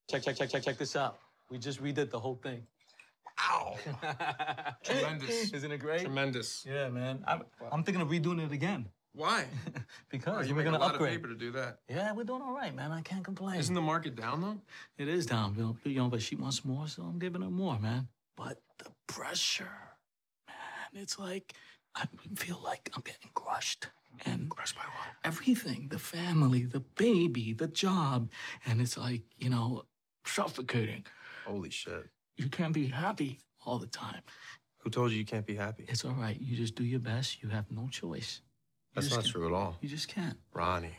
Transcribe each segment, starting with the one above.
Check this out. We just redid the whole thing. Ow! Tremendous. Isn't it great? Tremendous. Yeah, man. I'm thinking of redoing it again. Why? Because you we're make gonna a lot upgrade. of paper to do that. Yeah, we're doing all right, man. I can't complain. Isn't the market down though? It is down, Bill. But she wants more, so I'm giving her more, man. But the pressure, man, it's like I feel like I'm getting crushed. And Crushed by what? everything, the family, the baby, the job, and it's like, suffocating. Holy shit. You can't be happy all the time. Who told you can't be happy? It's all right. You just do your best. You have no choice. That's not true at all. You just can't. Ronnie.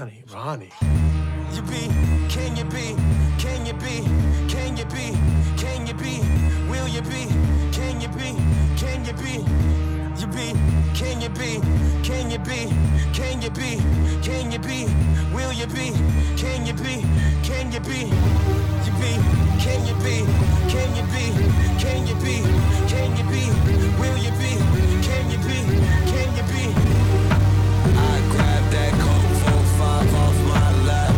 You be, can you be, can you be, can you be, can you be, will you be, can you be, can you be, you be, can you be, can you be, can you be, can you be, will you be, can you be, can you be, you be, can you be, can you be, can you be, can you be, will you be, can you be, can you be. I grab that Coke 45 off my lap.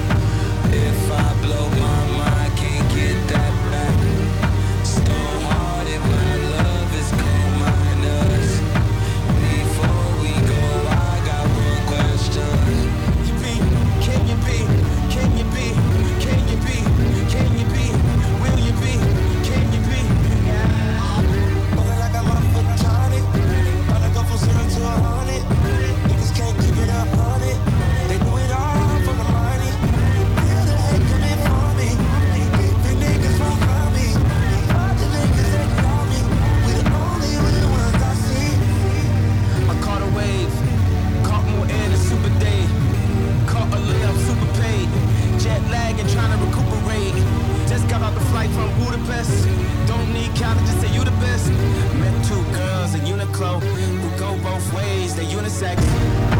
If I blow my mind, can't get that back. Stone-hearted, my love is cold minus. Before we go, I got one question. You be, can you be, can you be, can you be, can you be, will you be, can you be? But I got my foot on it. Gotta go from 0 to 100. Niggas can't keep it up on it. They do it all for the money. Feel the hate coming for me. The niggas won't call me. All the niggas that call me. We the only real ones I see. I caught a wave. Caught more air than Super Day. Caught a layup, super paid. Jet lag and trying to recuperate. Just got off the flight from Budapest. Don't need college, just say you the best. Met two girls in Uniqlo who go both ways, they unisex.